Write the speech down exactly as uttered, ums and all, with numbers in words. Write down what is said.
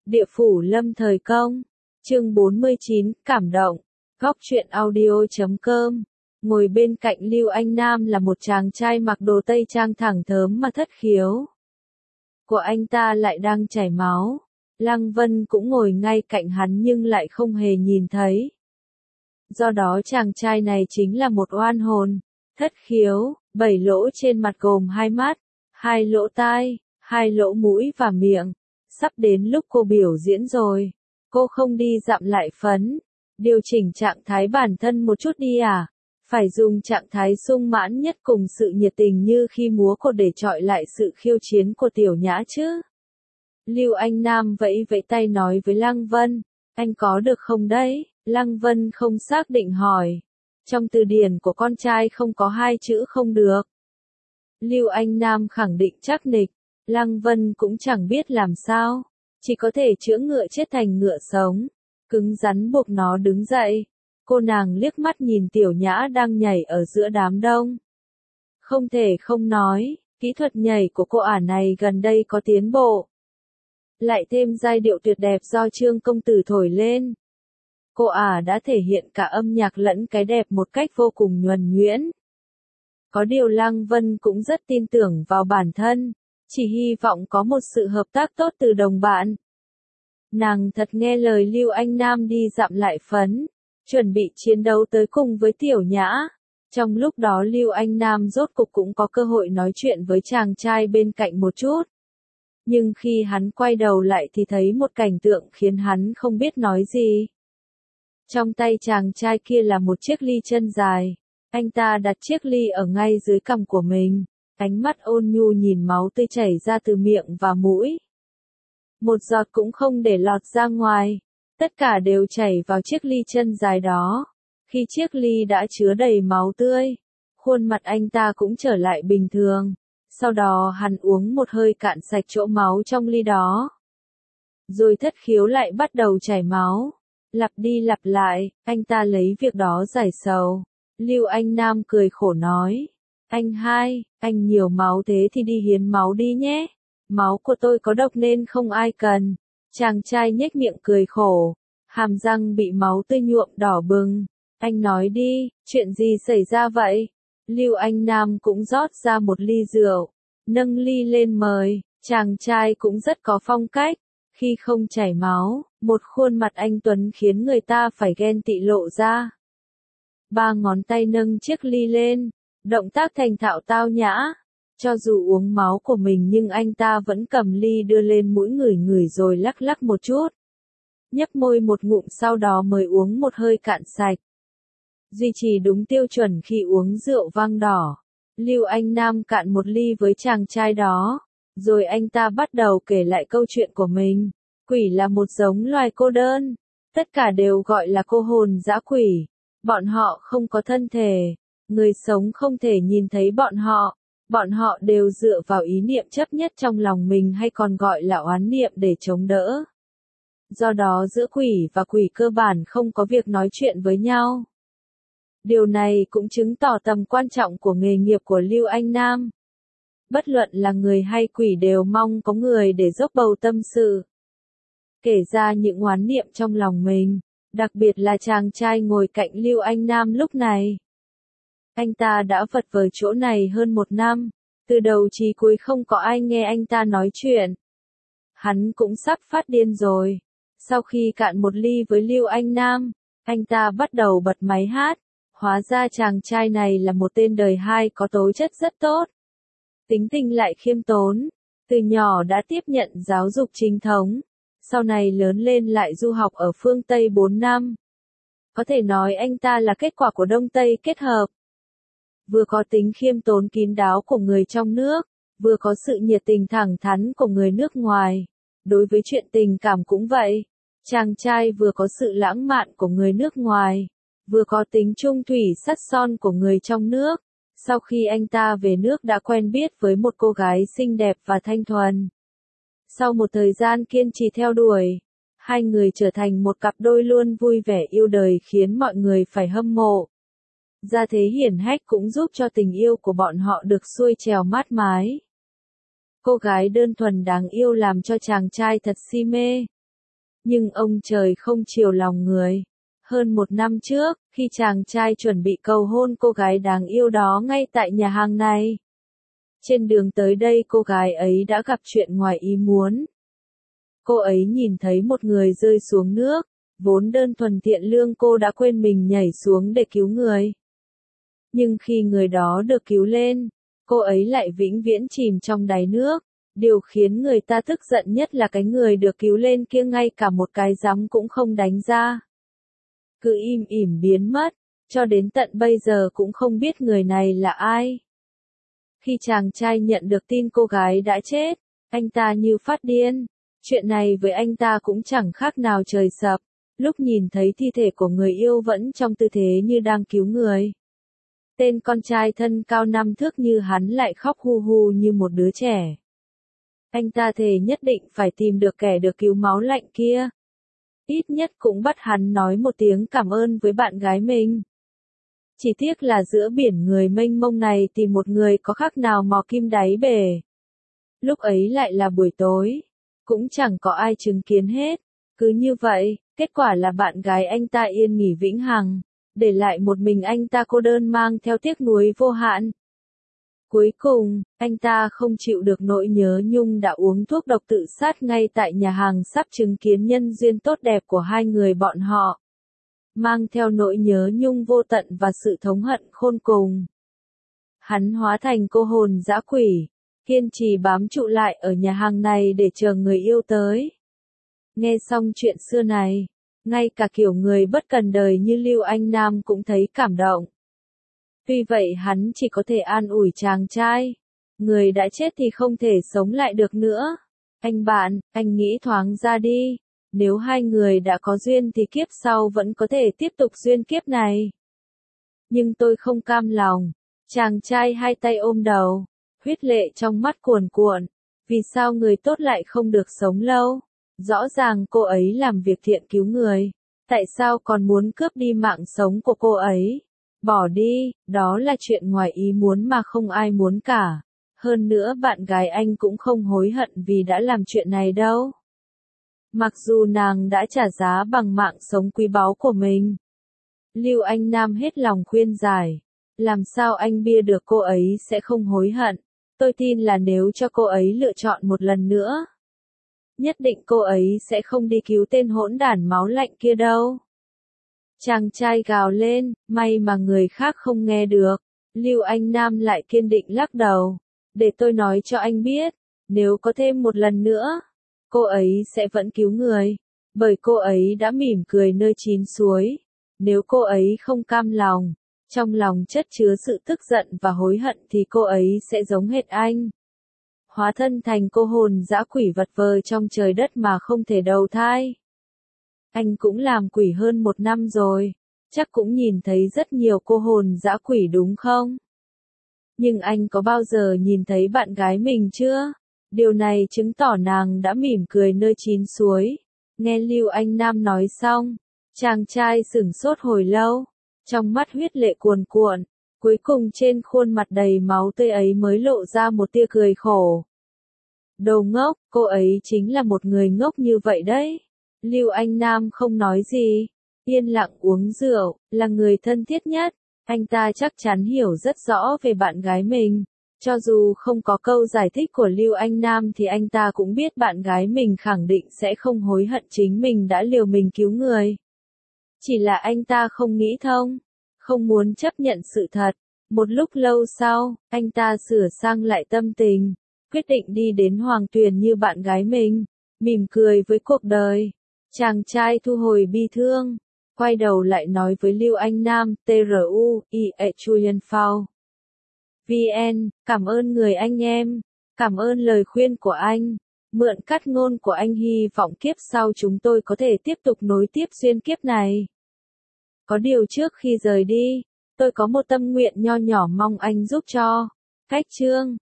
Địa phủ lâm thời công. Chương bốn mươi chín, cảm động. Góc truyện audio.com. Ngồi bên cạnh Lưu Anh Nam là một chàng trai mặc đồ tây trang thẳng thớm mà thất khiếu. Của anh ta lại đang chảy máu. Lăng Vân cũng ngồi ngay cạnh hắn nhưng lại không hề nhìn thấy. Do đó chàng trai này chính là một oan hồn. Thất khiếu, bảy lỗ trên mặt gồm hai mắt, hai lỗ tai, hai lỗ mũi và miệng. Sắp đến lúc cô biểu diễn rồi. Cô không đi dặm lại phấn. Điều chỉnh trạng thái bản thân một chút đi à? Phải dùng trạng thái sung mãn nhất cùng sự nhiệt tình như khi múa cột để chọi lại sự khiêu chiến của Tiểu Nhã chứ. Lưu Anh Nam vẫy vẫy tay nói với Lăng Vân. Anh có được không đấy? Lăng Vân không xác định hỏi. Trong từ điển của con trai không có hai chữ không được. Lưu Anh Nam khẳng định chắc nịch. Lăng Vân cũng chẳng biết làm sao. Chỉ có thể chữa ngựa chết thành ngựa sống. Cứng rắn buộc nó đứng dậy. Cô nàng liếc mắt nhìn Tiểu Nhã đang nhảy ở giữa đám đông. Không thể không nói, kỹ thuật nhảy của cô ả này gần đây có tiến bộ. Lại thêm giai điệu tuyệt đẹp do Trương công tử thổi lên. Cô ả đã thể hiện cả âm nhạc lẫn cái đẹp một cách vô cùng nhuần nhuyễn. Có điều Lăng Vân cũng rất tin tưởng vào bản thân, chỉ hy vọng có một sự hợp tác tốt từ đồng bạn. Nàng thật nghe lời Lưu Anh Nam đi dặm lại phấn, chuẩn bị chiến đấu tới cùng với Tiểu Nhã. Trong lúc đó Lưu Anh Nam rốt cục cũng có cơ hội nói chuyện với chàng trai bên cạnh một chút. Nhưng khi hắn quay đầu lại thì thấy một cảnh tượng khiến hắn không biết nói gì. Trong tay chàng trai kia là một chiếc ly chân dài. Anh ta đặt chiếc ly ở ngay dưới cằm của mình. Ánh mắt ôn nhu nhìn máu tươi chảy ra từ miệng và mũi. Một giọt cũng không để lọt ra ngoài. Tất cả đều chảy vào chiếc ly chân dài đó. Khi chiếc ly đã chứa đầy máu tươi, khuôn mặt anh ta cũng trở lại bình thường. Sau đó hắn uống một hơi cạn sạch chỗ máu trong ly đó. Rồi thất khiếu lại bắt đầu chảy máu. Lặp đi lặp lại, anh ta lấy việc đó giải sầu. Lưu Anh Nam cười khổ nói. Anh hai, anh nhiều máu thế thì đi hiến máu đi nhé. Máu của tôi có độc nên không ai cần. Chàng trai nhếch miệng cười khổ. Hàm răng bị máu tươi nhuộm đỏ bừng. Anh nói đi, chuyện gì xảy ra vậy? Lưu Anh Nam cũng rót ra một ly rượu. Nâng ly lên mời. Chàng trai cũng rất có phong cách. Khi không chảy máu, một khuôn mặt anh tuấn khiến người ta phải ghen tị lộ ra. Ba ngón tay nâng chiếc ly lên. Động tác thành thạo tao nhã. Cho dù uống máu của mình nhưng anh ta vẫn cầm ly đưa lên mũi ngửi ngửi rồi lắc lắc một chút. Nhấp môi một ngụm sau đó mới uống một hơi cạn sạch. Duy trì đúng tiêu chuẩn khi uống rượu vang đỏ. Lưu Anh Nam cạn một ly với chàng trai đó. Rồi anh ta bắt đầu kể lại câu chuyện của mình. Quỷ là một giống loài cô đơn. Tất cả đều gọi là cô hồn dã quỷ. Bọn họ không có thân thể. Người sống không thể nhìn thấy bọn họ. Bọn họ đều dựa vào ý niệm chấp nhất trong lòng mình hay còn gọi là oán niệm để chống đỡ. Do đó giữa quỷ và quỷ cơ bản không có việc nói chuyện với nhau. Điều này cũng chứng tỏ tầm quan trọng của nghề nghiệp của Lưu Anh Nam. Bất luận là người hay quỷ đều mong có người để dốc bầu tâm sự. Kể ra những oán niệm trong lòng mình, đặc biệt là chàng trai ngồi cạnh Lưu Anh Nam lúc này. Anh ta đã vật vờ chỗ này hơn một năm, từ đầu chí cuối không có ai nghe anh ta nói chuyện. Hắn cũng sắp phát điên rồi. Sau khi cạn một ly với Lưu Anh Nam, anh ta bắt đầu bật máy hát. Hóa ra chàng trai này là một tên đời hai có tố chất rất tốt. Tính tình lại khiêm tốn. Từ nhỏ đã tiếp nhận giáo dục chính thống. Sau này lớn lên lại du học ở phương Tây bốn năm. Có thể nói anh ta là kết quả của Đông Tây kết hợp. Vừa có tính khiêm tốn kín đáo của người trong nước, vừa có sự nhiệt tình thẳng thắn của người nước ngoài. Đối với chuyện tình cảm cũng vậy. Chàng trai vừa có sự lãng mạn của người nước ngoài, vừa có tính trung thủy sắt son của người trong nước. Sau khi anh ta về nước đã quen biết với một cô gái xinh đẹp và thanh thuần. Sau một thời gian kiên trì theo đuổi, hai người trở thành một cặp đôi luôn vui vẻ yêu đời khiến mọi người phải hâm mộ. Gia thế hiển hách cũng giúp cho tình yêu của bọn họ được xuôi trèo mát mái. Cô gái đơn thuần đáng yêu làm cho chàng trai thật si mê. Nhưng ông trời không chiều lòng người. Hơn một năm trước, khi chàng trai chuẩn bị cầu hôn cô gái đáng yêu đó ngay tại nhà hàng này. Trên đường tới đây cô gái ấy đã gặp chuyện ngoài ý muốn. Cô ấy nhìn thấy một người rơi xuống nước, vốn đơn thuần thiện lương cô đã quên mình nhảy xuống để cứu người. Nhưng khi người đó được cứu lên, cô ấy lại vĩnh viễn chìm trong đáy nước. Điều khiến người ta tức giận nhất là cái người được cứu lên kia ngay cả một cái giấm cũng không đánh ra. Cứ im ỉm biến mất, cho đến tận bây giờ cũng không biết người này là ai. Khi chàng trai nhận được tin cô gái đã chết, anh ta như phát điên. Chuyện này với anh ta cũng chẳng khác nào trời sập, lúc nhìn thấy thi thể của người yêu vẫn trong tư thế như đang cứu người. Tên con trai thân cao năm thước như hắn lại khóc hu hu như một đứa trẻ. Anh ta thề nhất định phải tìm được kẻ được cứu máu lạnh kia. Ít nhất cũng bắt hắn nói một tiếng cảm ơn với bạn gái mình. Chỉ tiếc là giữa biển người mênh mông này tìm một người có khác nào mò kim đáy bể. Lúc ấy lại là buổi tối, cũng chẳng có ai chứng kiến hết. Cứ như vậy, kết quả là bạn gái anh ta yên nghỉ vĩnh hằng, để lại một mình anh ta cô đơn mang theo tiếc nuối vô hạn. Cuối cùng, anh ta không chịu được nỗi nhớ nhung đã uống thuốc độc tự sát ngay tại nhà hàng sắp chứng kiến nhân duyên tốt đẹp của hai người bọn họ. Mang theo nỗi nhớ nhung vô tận và sự thống hận khôn cùng. Hắn hóa thành cô hồn dã quỷ, kiên trì bám trụ lại ở nhà hàng này để chờ người yêu tới. Nghe xong chuyện xưa này, ngay cả kiểu người bất cần đời như Lưu Anh Nam cũng thấy cảm động. Tuy vậy hắn chỉ có thể an ủi chàng trai. Người đã chết thì không thể sống lại được nữa. Anh bạn, anh nghĩ thoáng ra đi. Nếu hai người đã có duyên thì kiếp sau vẫn có thể tiếp tục duyên kiếp này. Nhưng tôi không cam lòng. Chàng trai hai tay ôm đầu, huyết lệ trong mắt cuồn cuộn. Vì sao người tốt lại không được sống lâu? Rõ ràng cô ấy làm việc thiện cứu người. Tại sao còn muốn cướp đi mạng sống của cô ấy? Bỏ đi, đó là chuyện ngoài ý muốn mà không ai muốn cả. Hơn nữa bạn gái anh cũng không hối hận vì đã làm chuyện này đâu. Mặc dù nàng đã trả giá bằng mạng sống quý báu của mình. Lưu Anh Nam hết lòng khuyên giải. Làm sao anh bia được cô ấy sẽ không hối hận. Tôi tin là nếu cho cô ấy lựa chọn một lần nữa, nhất định cô ấy sẽ không đi cứu tên hỗn đản máu lạnh kia đâu. Chàng trai gào lên, may mà người khác không nghe được. Lưu Anh Nam lại kiên định lắc đầu. Để tôi nói cho anh biết, nếu có thêm một lần nữa, cô ấy sẽ vẫn cứu người. Bởi cô ấy đã mỉm cười nơi chín suối. Nếu cô ấy không cam lòng, trong lòng chất chứa sự tức giận và hối hận thì cô ấy sẽ giống hệt anh. Hóa thân thành cô hồn dã quỷ vật vờ trong trời đất mà không thể đầu thai. Anh cũng làm quỷ hơn một năm rồi, chắc cũng nhìn thấy rất nhiều cô hồn dã quỷ đúng không? Nhưng anh có bao giờ nhìn thấy bạn gái mình chưa? Điều này chứng tỏ nàng đã mỉm cười nơi chín suối. Nghe Lưu Anh Nam nói xong, chàng trai sửng sốt hồi lâu, trong mắt huyết lệ cuồn cuộn, cuối cùng trên khuôn mặt đầy máu tươi ấy mới lộ ra một tia cười khổ. Đồ ngốc, cô ấy chính là một người ngốc như vậy đấy. Lưu Anh Nam không nói gì, yên lặng uống rượu, là người thân thiết nhất. Anh ta chắc chắn hiểu rất rõ về bạn gái mình. Cho dù không có câu giải thích của Lưu Anh Nam thì anh ta cũng biết bạn gái mình khẳng định sẽ không hối hận chính mình đã liều mình cứu người. Chỉ là anh ta không nghĩ thông, không muốn chấp nhận sự thật. Một lúc lâu sau, anh ta sửa sang lại tâm tình, quyết định đi đến Hoàng Tuyền như bạn gái mình, mỉm cười với cuộc đời. Chàng trai thu hồi bi thương, quay đầu lại nói với Lưu Anh Nam, tê rờ u, i e Julian Phao. vê en, cảm ơn người anh em, cảm ơn lời khuyên của anh, mượn cắt ngôn của anh hy vọng kiếp sau chúng tôi có thể tiếp tục nối tiếp duyên kiếp này. Có điều trước khi rời đi, tôi có một tâm nguyện nho nhỏ mong anh giúp cho. Cách chương